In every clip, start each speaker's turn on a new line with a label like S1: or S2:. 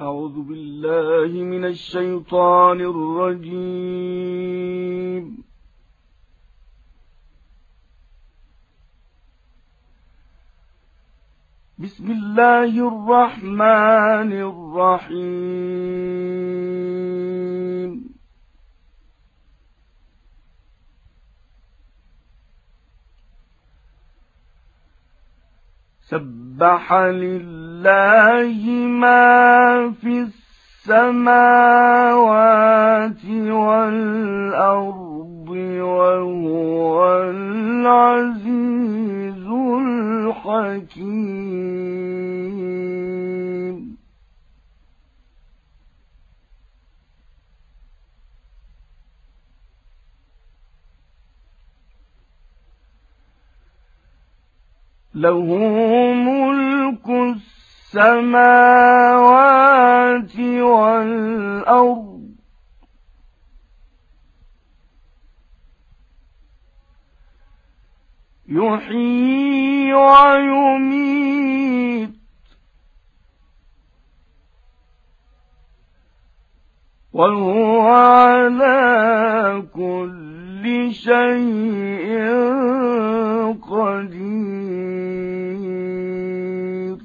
S1: أعوذ بالله من الشيطان الرجيم. بسم الله الرحمن الرحيم. سبح لله ما في السماوات والأرض وهو العزيز الحكيم. له ملك السماوات والأرض يحيي ويميت وهو على كل شيء قدير.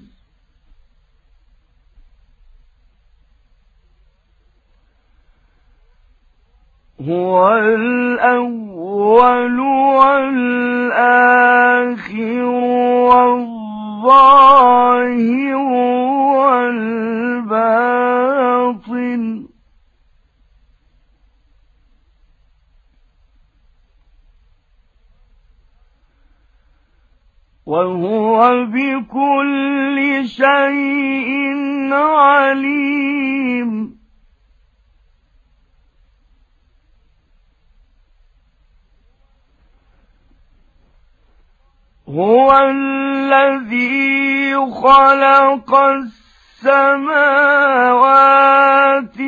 S1: هو الأول والآخر والظاهر والباطن وهو بكل شيء عليم. هو الذي خلق السماوات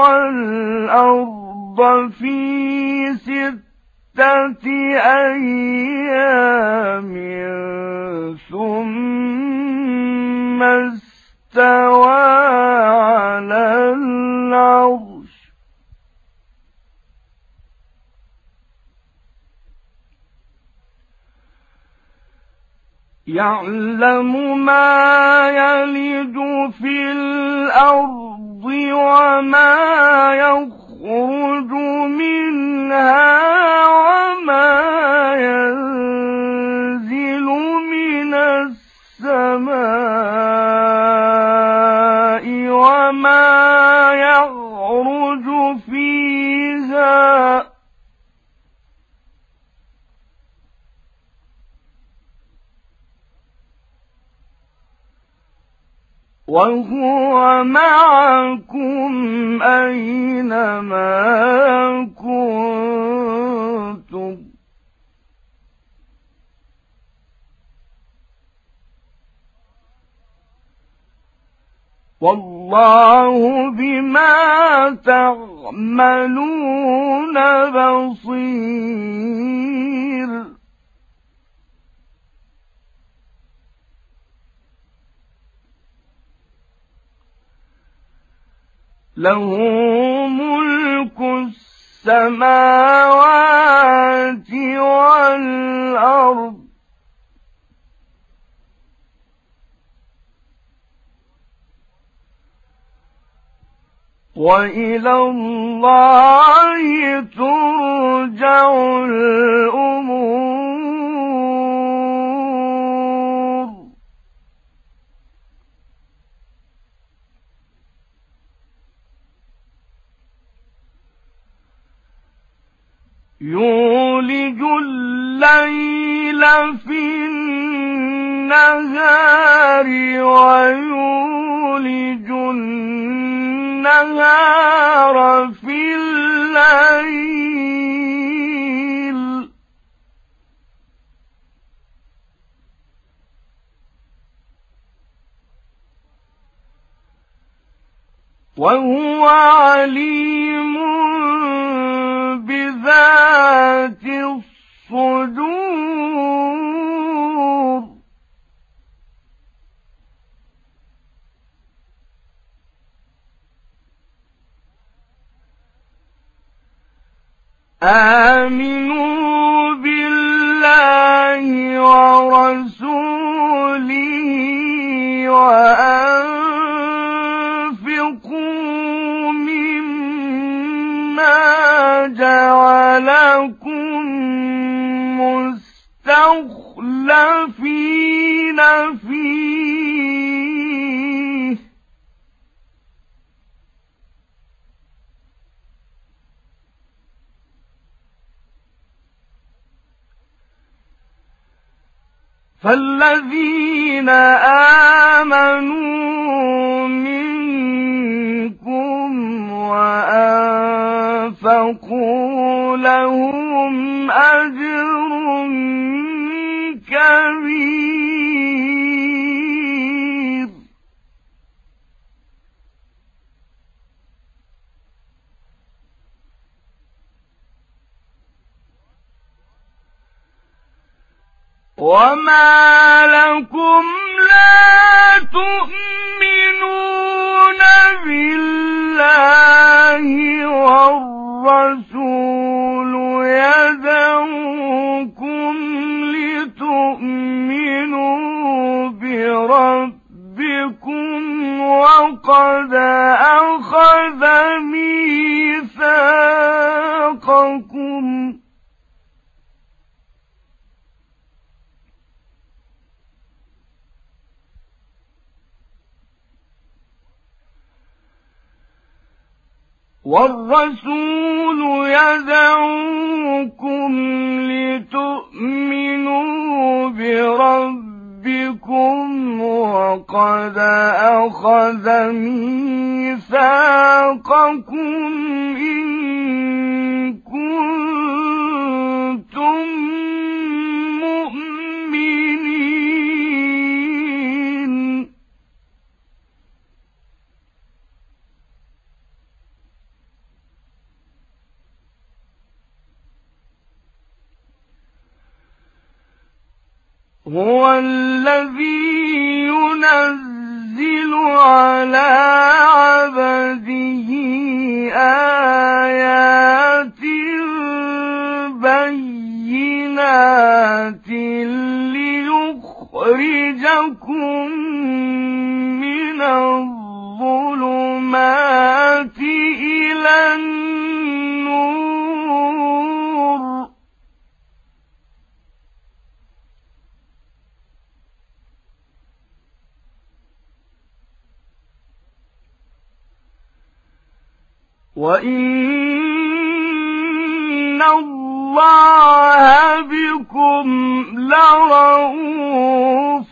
S1: والأرض في 6 أيام ثم استوى على العرش يعلم ما يلج في الأرض وما يخرج منها وما ينزل من السماء وما يعرج فيها وهو معكم أينما كنتم والله بما تعملون بصير. له ملك السماوات والأرض وإلى الله ترجع الأمور. يولج الليل في النهار ويولج النهار في الليل وهو عليم بذات الصدور. آمنوا بالله ورسوله وأنفقوا مما جعلكم مستخلفين فيه فالذين آمنوا منكم وأنفقوا لهم أجر كبير وما لكم لا تؤمنون بالله والرسول يدعوكم لتؤمنوا بربكم وقد أخذ ميثاقكم والرسول يدعوكم لتؤمنوا بربكم وقد أخذ ميثاقكم إن كنتم مؤمنين هو الذي ينزل على عبده آيات بينات ليخرجكم من الظلمات إلى النور وَإِنَّ اللَّهَ بِكُمْ لَرَءُوفٌ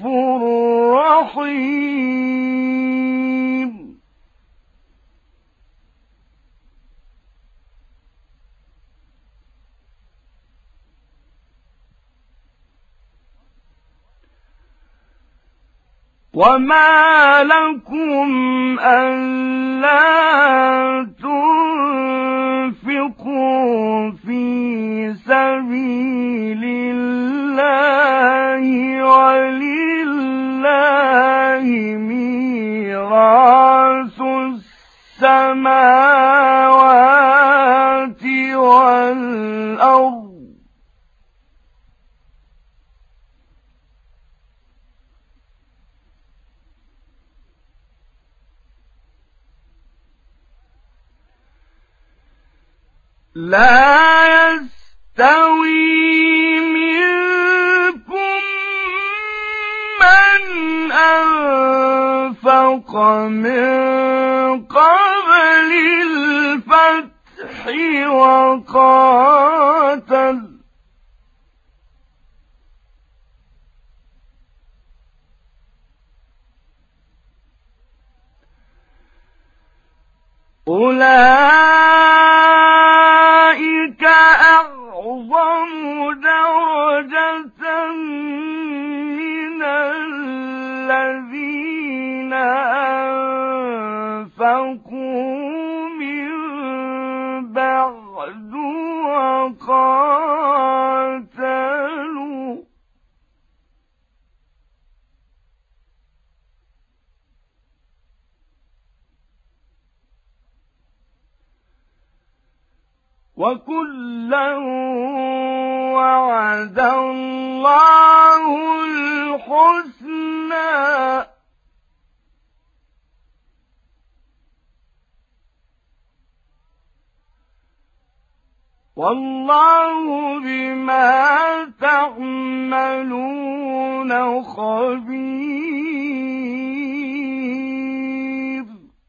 S1: رَحِيمٌ وَمَا لَكُمْ أَلَّا تُنفِقُوا فِي سَبِيلِ اللَّهِ وَلِلَّهِ مِيرَاثُ السَّمَاوَاتِ وَالْأَرْضِ لا يستوي منكم من أنفق من قبل الفتح وقاتل أولئك أعظم درجة من الذين أنفقوا من بعد وقاتلوا وكلا وعد الله الحسنى والله بما تعملون خبير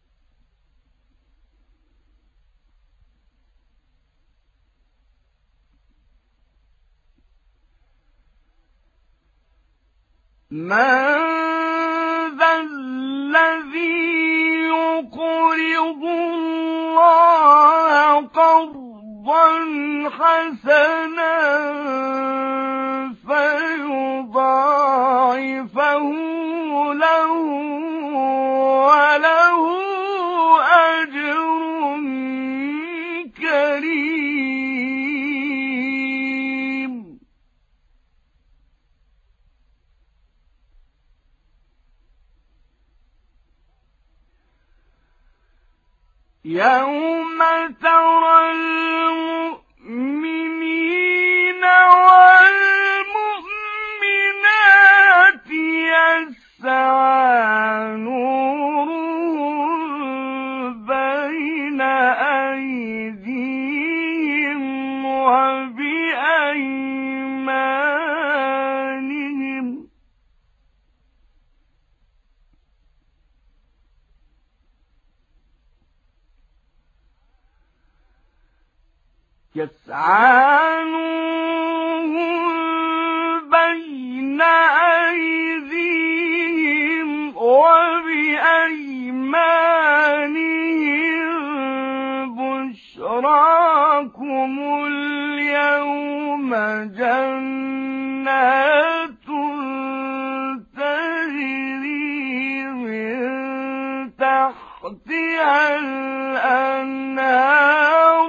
S1: من ذا الذي يقرض الله قرضا حسنا فيضاعفه له وله أجر كريم يوم ترى المؤمنين والمؤمنات يسعى نورهم بين أيديهم وبأيمانهم يسعى نورهم بين أيديهم وبأيمانهم بشراكم اليوم جنات تجري من تحتها الأنهار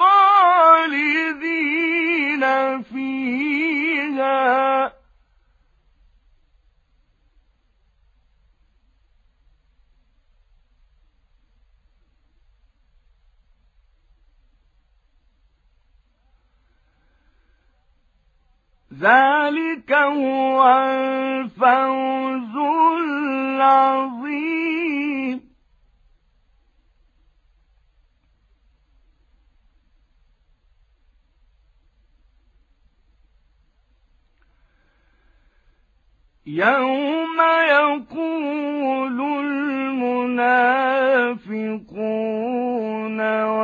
S1: خالدين فيها ذلك هو الفوز العظيم يوم يقول المنافقون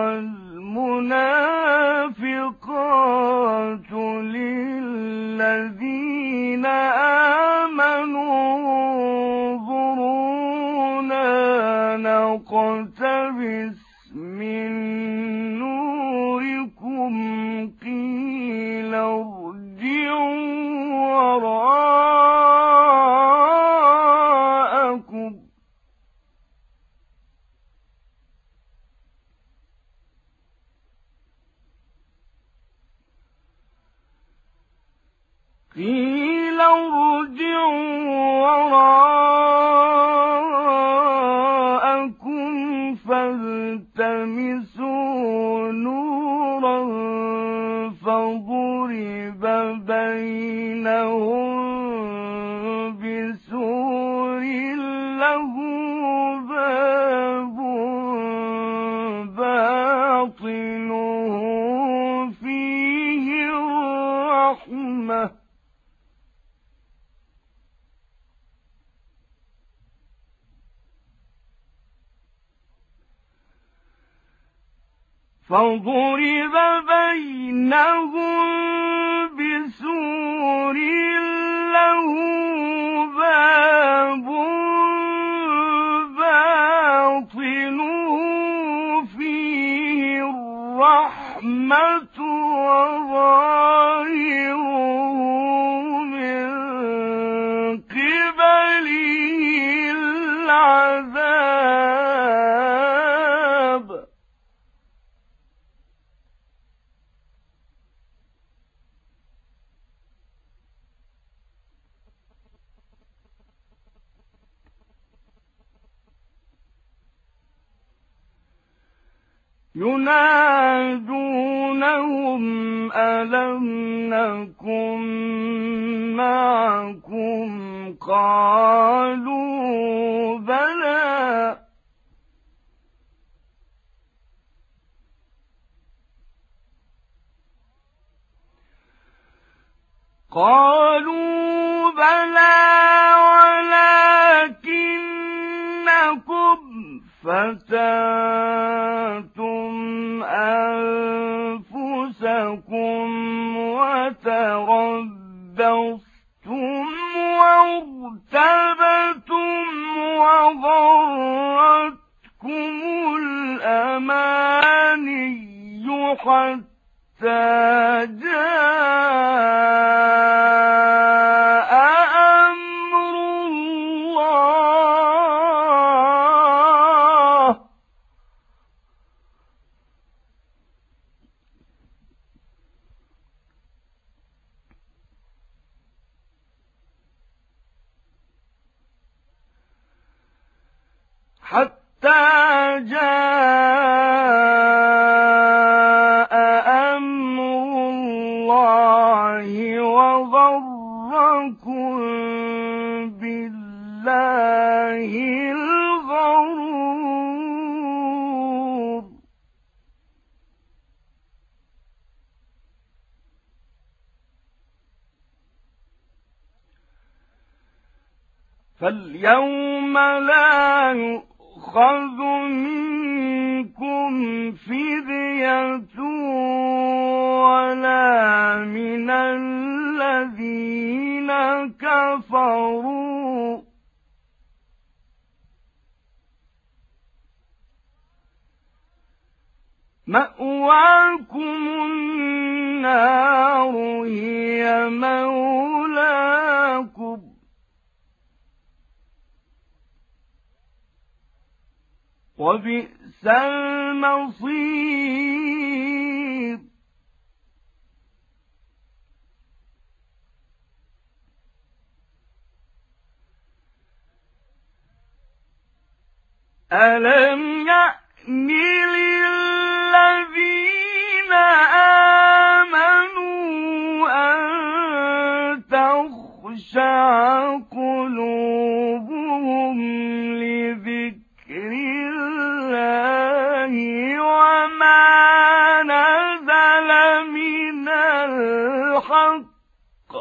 S1: والمنافقات للذين آمنوا انظرونا نقتبس من نوركم قيل ارجعوا وراءكم فالتمسوا نورا فضرب بينهم بسور له باب باطنه فيه الرحمة فضرب بينهم بسور له باب باطنه فيه الرحمة وظاهره من قبله العذاب ينادونهم ألم نكن معكم قالوا بلى ولكنكم فتنتم أنفسكم وتربصتم وارتبتم وغرتكم الأماني حتى جاء أمر الله حتى جاء أمر الله وغركم بالله الغرور فاليوم لا يؤخذ منكم فدية ولا من الذين كفروا مأواكم النار هي مولاكم وبئس المصير ألم يأن للذين آمنوا أن تخشع قلوبهم لذكر الله وما نزل من الحق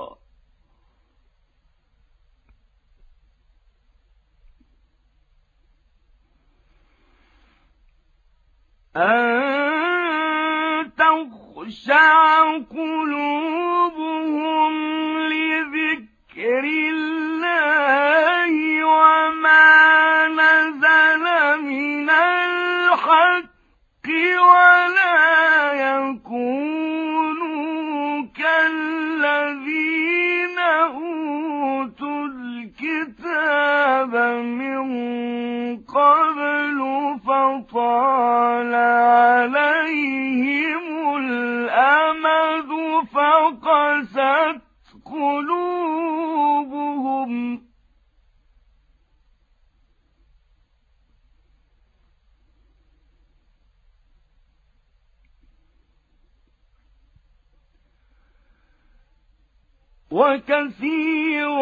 S1: أن تخشع قلوبهم لذكر الله وما نزل من الحق ولا يكونوا كالذين أوتوا الكتاب من قبل فطال عليهم الأمد فقست قلوبهم وكثير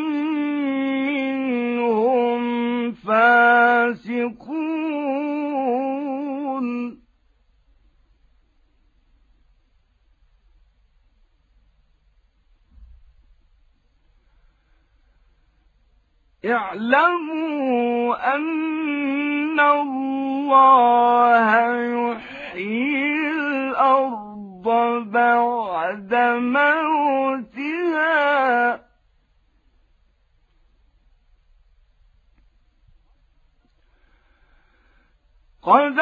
S1: منهم فاسقون اعلموا أن الله يحيي الأرض بعد موتها قد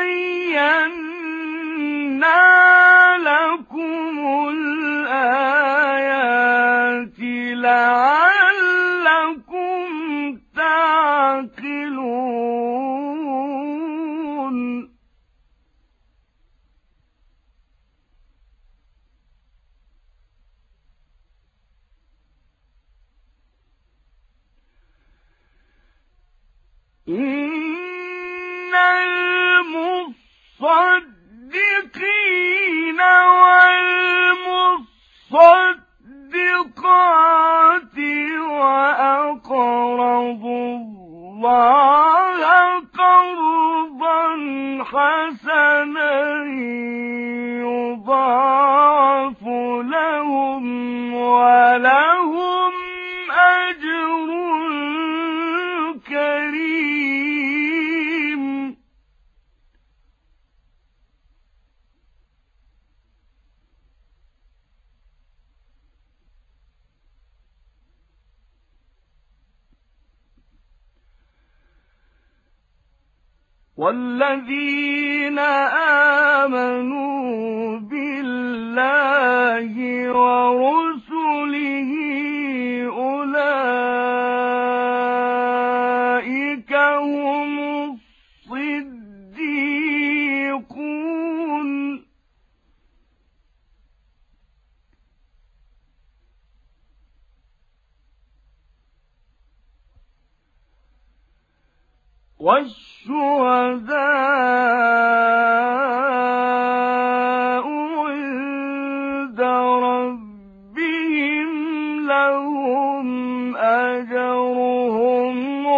S1: بينا لكم الآيات لعلكم تعقلون إن المصدقين حسنا يضاعف لهم ولهم أجر كريم. والذين آمنوا بالله ورسله أولئك هم الصديقون. والشهداء عند ربهم لهم أجرهم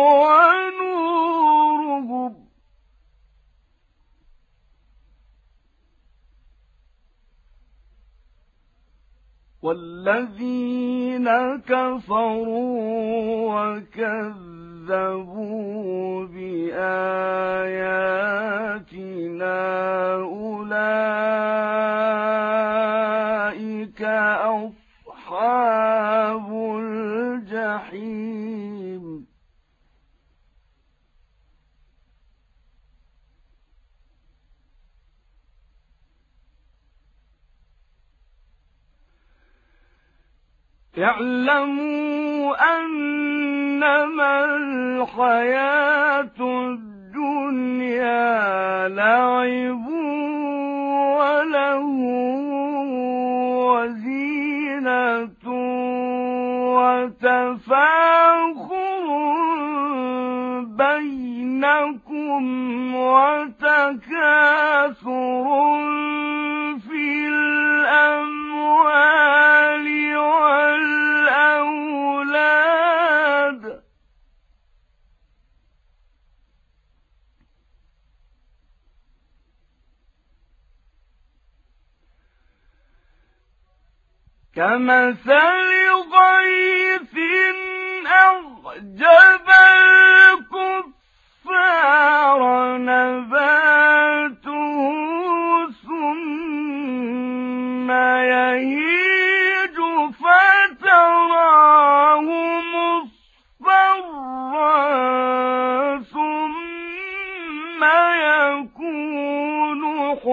S1: ونورهم. والذين كفروا وكذبوا بآياتنا أولئك أصحاب الجحيم. اعلموا أنما الحياة الدنيا لعب وله وزينة وتفاخر بينكم وتكاثر في الأموال والأولاد. كمثل غيث أعجب الكفار نباته ثم يهيج فتراه مصفرا ثم يكون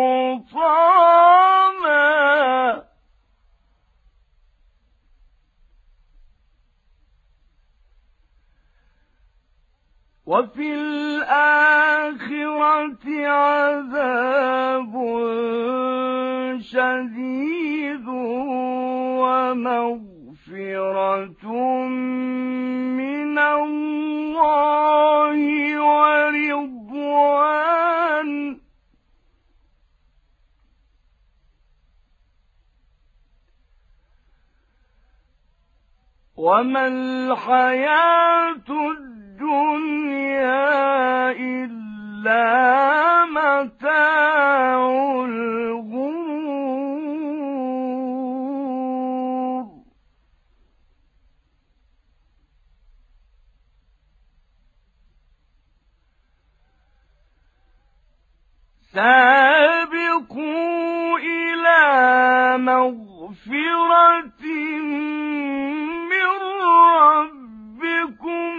S1: حطاما وفي الآخرة عذاب شديد ومغفرة من الله ورضوان. وما الحياة الدنيا إلا متاع الغرور. سابقوا إلى مغفرة من ربكم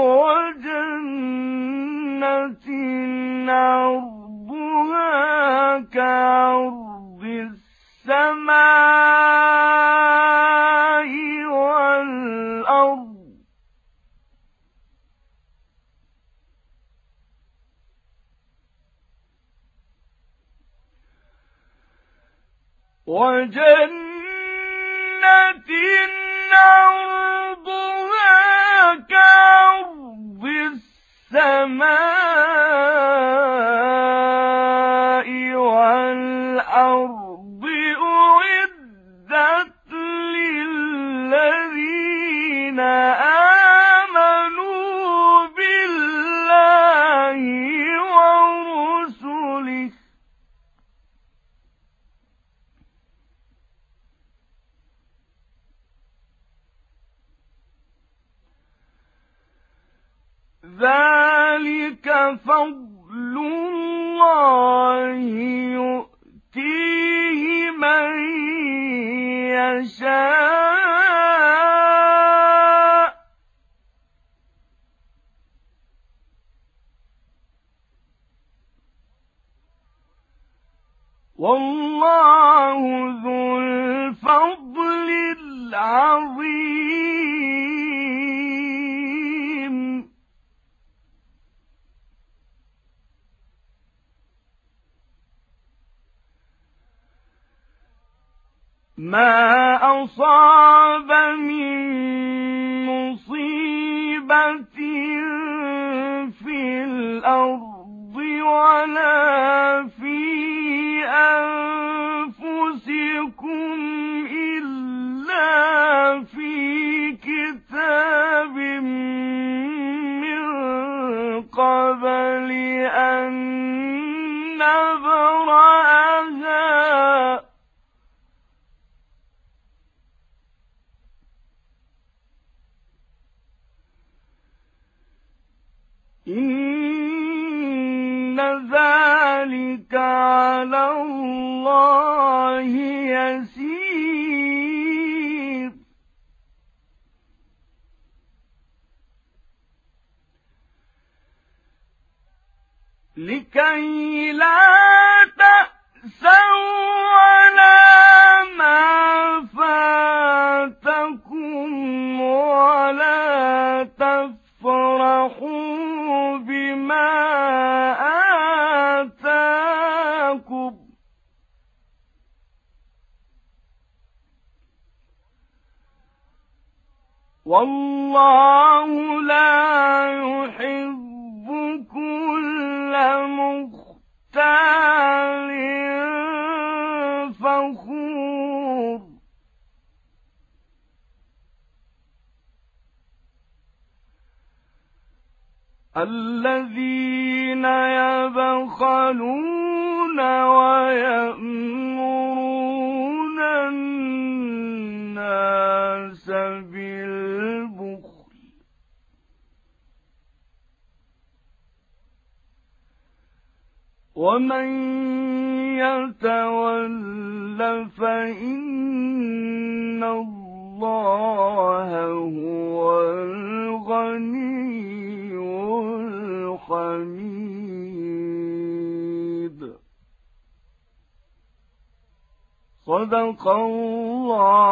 S1: وجنة عرضها كعرض السماء والأرض وجنة عرضها كعرض السماء والأرض أعدت للذين آمنوا بالله ورسله الله يؤتيه من يشاء والله ذو الفضل العظيم. ما أصاب من مصيبة في الأرض ولا في أنفسكم إلا في كتاب من قبل أن نبرأها إن ذلك على الله يسير. لكي لا تأسوا على ما فاتكم ولا تفرحوا بما آتاكم والله لا يحب كل مختال فخور. الذين يبخلون ويأمرون الناس بالبخل ومن يتول فإن الله هو الغني الحميد. صدق الله